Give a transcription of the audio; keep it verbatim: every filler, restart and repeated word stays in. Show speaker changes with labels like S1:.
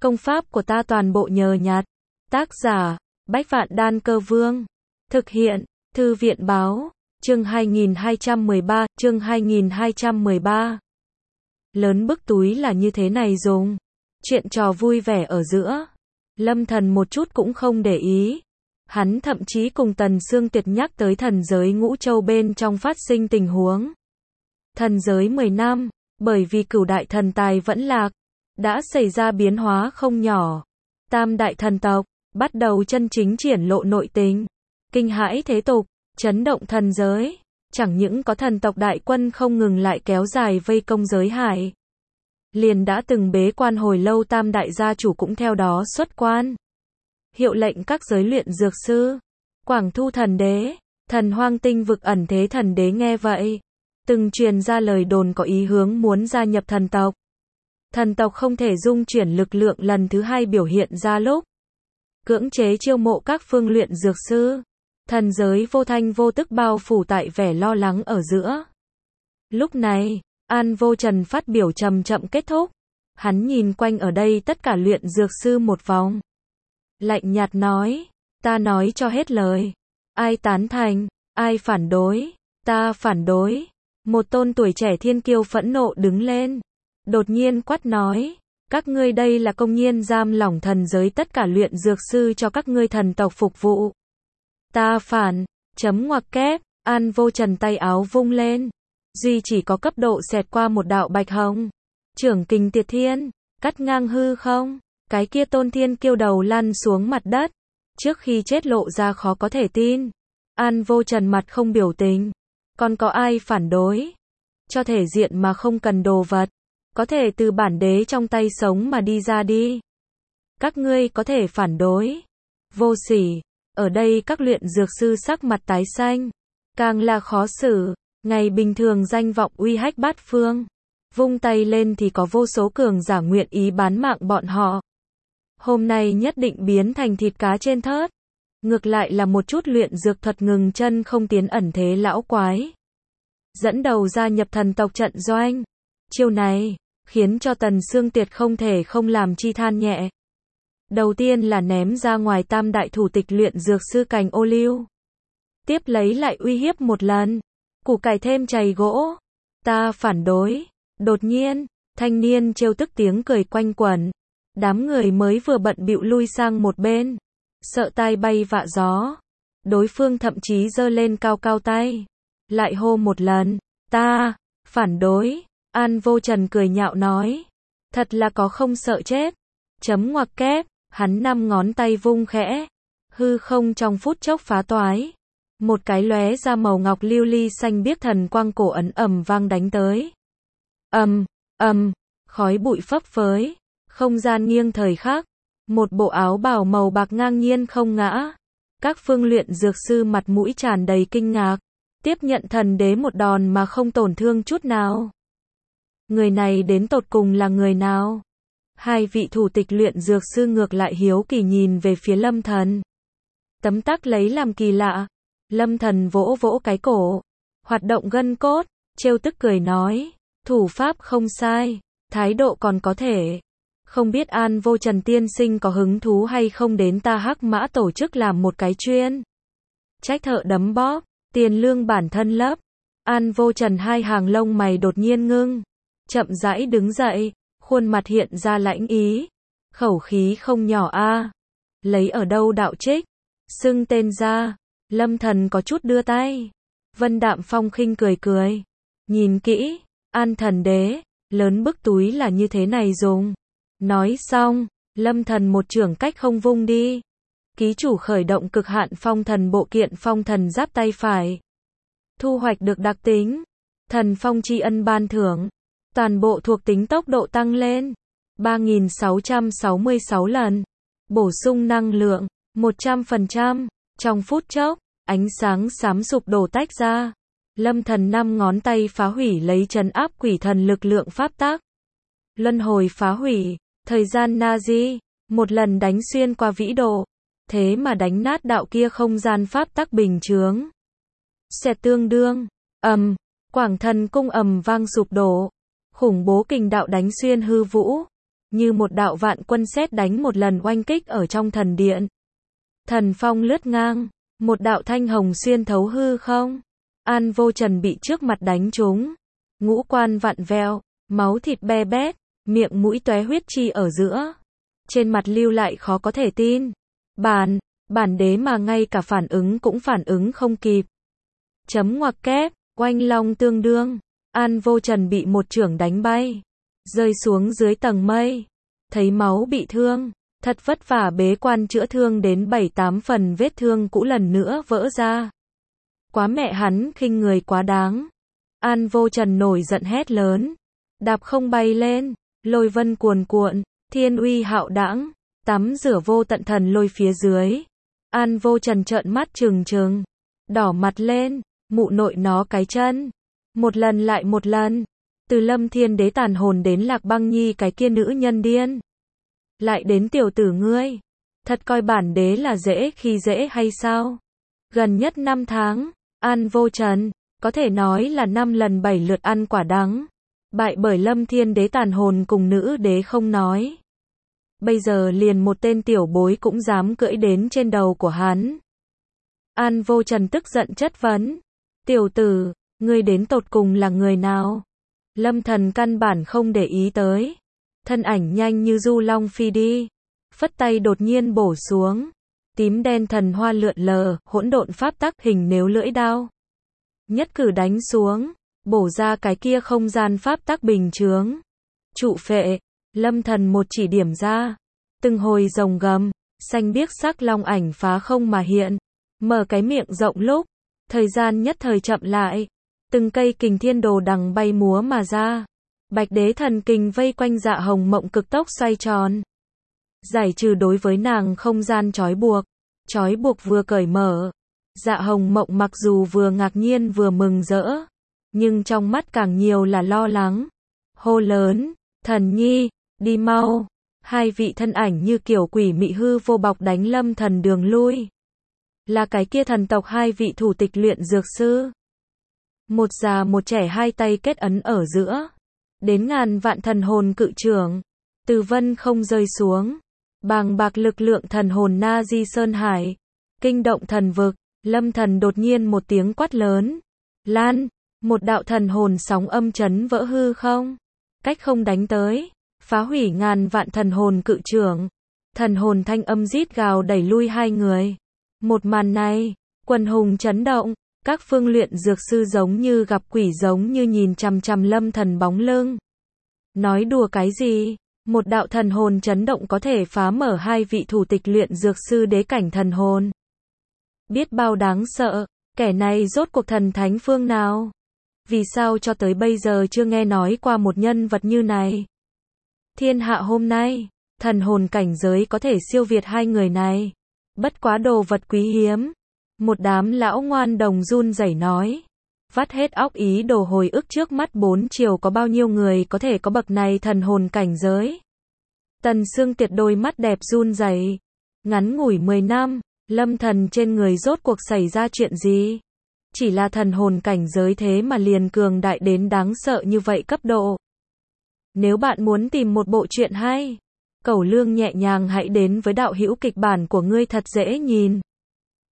S1: Công pháp của ta toàn bộ nhờ nhặt. Tác giả, Bách Vạn Đan Cơ Vương. Thực hiện, Thư viện Báo. Chương hai nghìn hai trăm mười ba, chương hai nghìn hai trăm mười ba. Lớn bức túi là như thế này dùng. Chuyện trò vui vẻ ở giữa. Lâm Thần một chút cũng không để ý. Hắn thậm chí cùng Tần Sương Tiệt nhắc tới thần giới Ngũ Châu bên trong phát sinh tình huống. Thần giới mười năm, bởi vì cửu đại thần tài vẫn lạc, đã xảy ra biến hóa không nhỏ. Tam đại thần tộc, bắt đầu chân chính triển lộ nội tình. Kinh hãi thế tục, chấn động thần giới. Chẳng những có thần tộc đại quân không ngừng lại kéo dài vây công giới hải. Liền đã từng bế quan hồi lâu tam đại gia chủ cũng theo đó xuất quan. Hiệu lệnh các giới luyện dược sư. Quảng Thu thần đế, thần hoang tinh vực ẩn thế thần đế nghe vậy. Từng truyền ra lời đồn có ý hướng muốn gia nhập thần tộc. Thần tộc không thể dung chuyển lực lượng lần thứ hai biểu hiện ra lúc. Cưỡng chế chiêu mộ các phương luyện dược sư. Thần giới vô thanh vô tức bao phủ tại vẻ lo lắng ở giữa. Lúc này, An Vô Trần phát biểu chậm chậm kết thúc. Hắn nhìn quanh ở đây tất cả luyện dược sư một vòng. Lạnh nhạt nói, ta nói cho hết lời. Ai tán thành, ai phản đối, ta phản đối. Một tôn tuổi trẻ thiên kiêu phẫn nộ đứng lên. Đột nhiên quát nói, các ngươi đây là công nhiên giam lỏng thần giới tất cả luyện dược sư cho các ngươi thần tộc phục vụ. Ta phản, chấm ngoặc kép, An Vô Trần tay áo vung lên. Duy chỉ có cấp độ xẹt qua một đạo bạch hồng. Trưởng kình tiệt thiên, cắt ngang hư không, cái kia tôn thiên kiêu đầu lăn xuống mặt đất. Trước khi chết lộ ra khó có thể tin. An Vô Trần mặt không biểu tình. Còn có ai phản đối? Cho thể diện mà không cần đồ vật. Có thể từ bản đế trong tay sống mà đi ra đi. Các ngươi có thể phản đối. Vô sỉ. Ở đây các luyện dược sư sắc mặt tái xanh. Càng là khó xử. Ngày bình thường danh vọng uy hách bát phương. Vung tay lên thì có vô số cường giả nguyện ý bán mạng bọn họ. Hôm nay nhất định biến thành thịt cá trên thớt. Ngược lại là một chút luyện dược thuật ngừng chân không tiến ẩn thế lão quái. Dẫn đầu gia nhập thần tộc trận doanh. Chiêu này, khiến cho Tần Sương Tiệt không thể không làm chi than nhẹ. Đầu tiên là ném ra ngoài tam đại thủ tịch luyện dược sư cành ô liu. Tiếp lấy lại uy hiếp một lần. Củ cải thêm chày gỗ. Ta phản đối. Đột nhiên, thanh niên trêu tức tiếng cười quanh quẩn. Đám người mới vừa bận bịu lui sang một bên. Sợ tai bay vạ gió. Đối phương thậm chí giơ lên cao cao tay. Lại hô một lần. Ta, phản đối. An Vô Trần cười nhạo nói. Thật là có không sợ chết. Chấm ngoặc kép. Hắn năm ngón tay vung khẽ. Hư không trong phút chốc phá toái. Một cái lóe ra màu ngọc lưu ly xanh biếc thần quang cổ ấn ầm vang đánh tới. Ầm, ầm, khói bụi phấp phới. Không gian nghiêng thời khắc. Một bộ áo bào màu bạc ngang nhiên không ngã. Các phương luyện dược sư mặt mũi tràn đầy kinh ngạc. Tiếp nhận thần đế một đòn mà không tổn thương chút nào. Người này đến tột cùng là người nào? Hai vị thủ tịch luyện dược sư ngược lại hiếu kỳ nhìn về phía Lâm Thần. Tấm tắc lấy làm kỳ lạ. Lâm Thần vỗ vỗ cái cổ. Hoạt động gân cốt. Trêu tức cười nói. Thủ pháp không sai. Thái độ còn có thể. Không biết An Vô Trần tiên sinh có hứng thú hay không đến ta Hắc Mã tổ chức làm một cái chuyên. Trách thợ đấm bóp. Tiền lương bản thân lấp. An Vô Trần hai hàng lông mày đột nhiên ngưng. Chậm rãi đứng dậy. Khuôn mặt hiện ra lãnh ý. Khẩu khí không nhỏ a. Lấy ở đâu đạo trích. Xưng tên ra. Lâm Thần có chút đưa tay. Vân Đạm Phong khinh cười cười. Nhìn kỹ. An thần đế. Lớn bức túi là như thế này dùng. Nói xong. Lâm Thần một chưởng cách không vung đi. Ký chủ khởi động cực hạn phong thần bộ kiện phong thần giáp tay phải. Thu hoạch được đặc tính. Thần phong tri ân ban thưởng. Toàn bộ thuộc tính tốc độ tăng lên. ba nghìn sáu trăm sáu mươi sáu lần. Bổ sung năng lượng. một trăm phần trăm. Trong phút chốc. Ánh sáng xám sụp đổ tách ra. Lâm Thần năm ngón tay phá hủy lấy trấn áp quỷ thần lực lượng pháp tắc. Luân hồi phá hủy. Thời gian Nazi. Một lần đánh xuyên qua vĩ độ. Thế mà đánh nát đạo kia không gian pháp tắc bình chướng. Xẹt tương đương. Ầm. Quảng Thần cung ầm vang sụp đổ. Khủng bố kình đạo đánh xuyên hư vũ. như một đạo vạn quân sét đánh một lần oanh kích ở trong thần điện. Thần phong lướt ngang, một đạo thanh hồng xuyên thấu hư không. An Vô Trần bị trước mặt đánh trúng, ngũ quan vặn vẹo, máu thịt be bét, miệng mũi tóe huyết chi ở giữa. Trên mặt lưu lại khó có thể tin. Bản, bản đế mà ngay cả phản ứng cũng phản ứng không kịp. Chấm ngoặc kép, oanh long tương đương. An Vô Trần bị một chưởng đánh bay, rơi xuống dưới tầng mây. Thấy máu bị thương, thật vất vả bế quan chữa thương đến bảy tám phần vết thương cũ lần nữa vỡ ra. Quá mẹ hắn khinh người quá đáng. An Vô Trần nổi giận hét lớn. Đạp không bay lên, lôi vân cuồn cuộn, thiên uy hạo đãng, tắm rửa vô tận thần lôi phía dưới. An Vô Trần trợn mắt trừng trừng, đỏ mặt lên, mụ nội nó cái chân. Một lần lại một lần, từ Lâm Thiên Đế tàn hồn đến Lạc Băng Nhi cái kia nữ nhân điên. Lại đến tiểu tử ngươi, thật coi bản đế là dễ khi dễ hay sao? Gần nhất năm tháng, An Vô Trần, có thể nói là năm lần bảy lượt ăn quả đắng. Bại bởi Lâm Thiên Đế tàn hồn cùng nữ đế không nói. Bây giờ liền một tên tiểu bối cũng dám cưỡi đến trên đầu của hắn. An Vô Trần tức giận chất vấn. Tiểu tử, ngươi đến tột cùng là người nào? Lâm Thần căn bản không để ý tới. Thân ảnh nhanh như du long phi đi. Phất tay đột nhiên bổ xuống. Tím đen thần hoa lượn lờ, hỗn độn pháp tắc hình nếu lưỡi đao. Nhất cử đánh xuống, bổ ra cái kia không gian pháp tắc bình chướng. Trụ phệ, Lâm Thần một chỉ điểm ra. Từng hồi rồng gầm, xanh biếc sắc long ảnh phá không mà hiện. Mở cái miệng rộng lúc, thời gian nhất thời chậm lại. Từng cây kình thiên đồ đằng bay múa mà ra. Bạch đế thần kình vây quanh Dạ Hồng Mộng cực tốc xoay tròn. Giải trừ đối với nàng không gian trói buộc. Trói buộc vừa cởi mở. Dạ Hồng Mộng mặc dù vừa ngạc nhiên vừa mừng rỡ, nhưng trong mắt càng nhiều là lo lắng. Hô lớn, Thần Nhi, đi mau. Hai vị thân ảnh như kiểu quỷ mị hư vô bọc đánh Lâm Thần đường lui. Là cái kia thần tộc hai vị thủ tịch luyện dược sư. Một già một trẻ hai tay kết ấn ở giữa. Đến ngàn vạn thần hồn cự trưởng. Từ vân không rơi xuống. Bàng bạc lực lượng thần hồn na di sơn hải. Kinh động thần vực. Lâm Thần đột nhiên một tiếng quát lớn. Lan, một đạo thần hồn sóng âm chấn vỡ hư không. Cách không đánh tới. Phá hủy ngàn vạn thần hồn cự trưởng. Thần hồn thanh âm rít gào đẩy lui hai người. Một màn này, quần hùng chấn động. Các phương luyện dược sư giống như gặp quỷ giống như nhìn chằm chằm Lâm Thần bóng lưng. Nói đùa cái gì? Một đạo thần hồn chấn động có thể phá mở hai vị thủ tịch luyện dược sư đế cảnh thần hồn. Biết bao đáng sợ, kẻ này rốt cuộc thần thánh phương nào? Vì sao cho tới bây giờ chưa nghe nói qua một nhân vật như này? Thiên hạ hôm nay, thần hồn cảnh giới có thể siêu việt hai người này. Bất quá đồ vật quý hiếm. Một đám lão ngoan đồng run rẩy nói. Vắt hết óc ý đồ hồi ức trước mắt bốn chiều có bao nhiêu người có thể có bậc này thần hồn cảnh giới. Tần Sương Tiệt đôi mắt đẹp run rẩy. Ngắn ngủi mười năm, Lâm Thần trên người rốt cuộc xảy ra chuyện gì? Chỉ là thần hồn cảnh giới thế mà liền cường đại đến đáng sợ như vậy cấp độ. Nếu bạn muốn tìm một bộ truyện hay, Cẩu Lương nhẹ nhàng hãy đến với đạo hữu kịch bản của ngươi thật dễ nhìn.